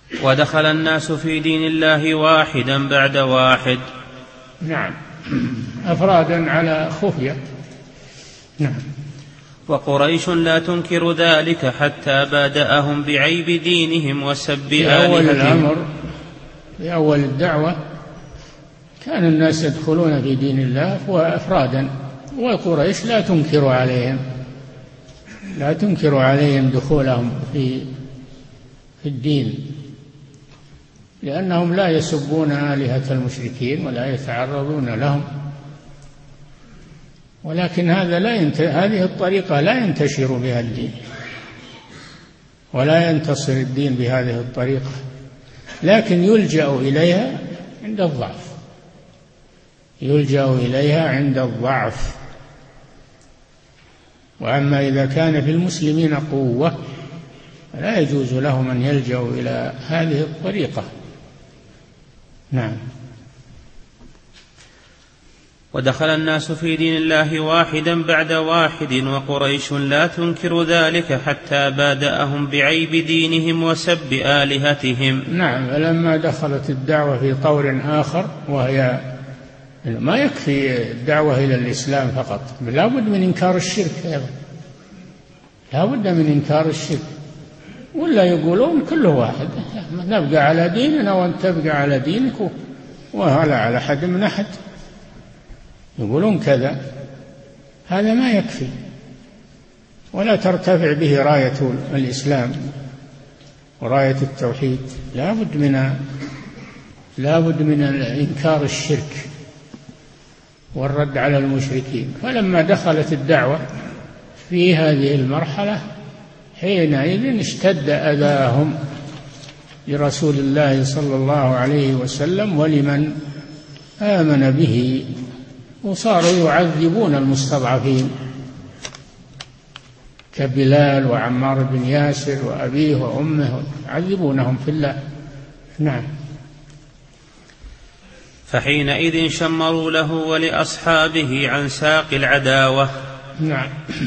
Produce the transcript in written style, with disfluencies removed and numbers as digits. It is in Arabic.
ودخل الناس في دين الله واحدا بعد واحد. نعم، أفرادا على خفية. نعم. وقريش لا تنكر ذلك حتى بادأهم بعيب دينهم وسب في أول آلهتهم. الأمر، في أول الدعوة، كان الناس يدخلون في دين الله وأفرادا، وقريش لا تنكر عليهم دخولهم في الدين، لأنهم لا يسبون آلهة المشركين ولا يتعرضون لهم. ولكن هذه الطريقة لا ينتشر بها الدين، ولا ينتصر الدين بهذه الطريقة، لكن يلجأ إليها عند الضعف. وأما إذا كان في المسلمين قوة لا يجوز لهم أن يلجأوا إلى هذه الطريقة. نعم. ودخل الناس في دين الله واحدا بعد واحد، وقريش لا تنكر ذلك حتى بادأهم بعيب دينهم وسب آلهتهم. نعم. لما دخلت الدعوة في طور آخر، وهي ما يكفي الدعوة إلى الإسلام فقط، لا بد من إنكار الشرك أيضا، لا بد من إنكار الشرك، ولا يقولون كل واحد نبقى على ديننا وأنت تبقى على دينك وهلا على حد من أحد، يقولون كذا. هذا ما يكفي، ولا ترتفع به راية الإسلام وراية التوحيد. لا بد من إنكار الشرك والرد على المشركين. فلما دخلت الدعوة في هذه المرحلة، حينئذ اشتد أذاهم لرسول الله صلى الله عليه وسلم ولمن آمن به، وصاروا يعذبون المستضعفين كبلال وعمار بن ياسر وأبيه وأمه، يعذبونهم في الله. نعم. فحينئذ شمروا له ولأصحابه عن ساق العداوة. نعم.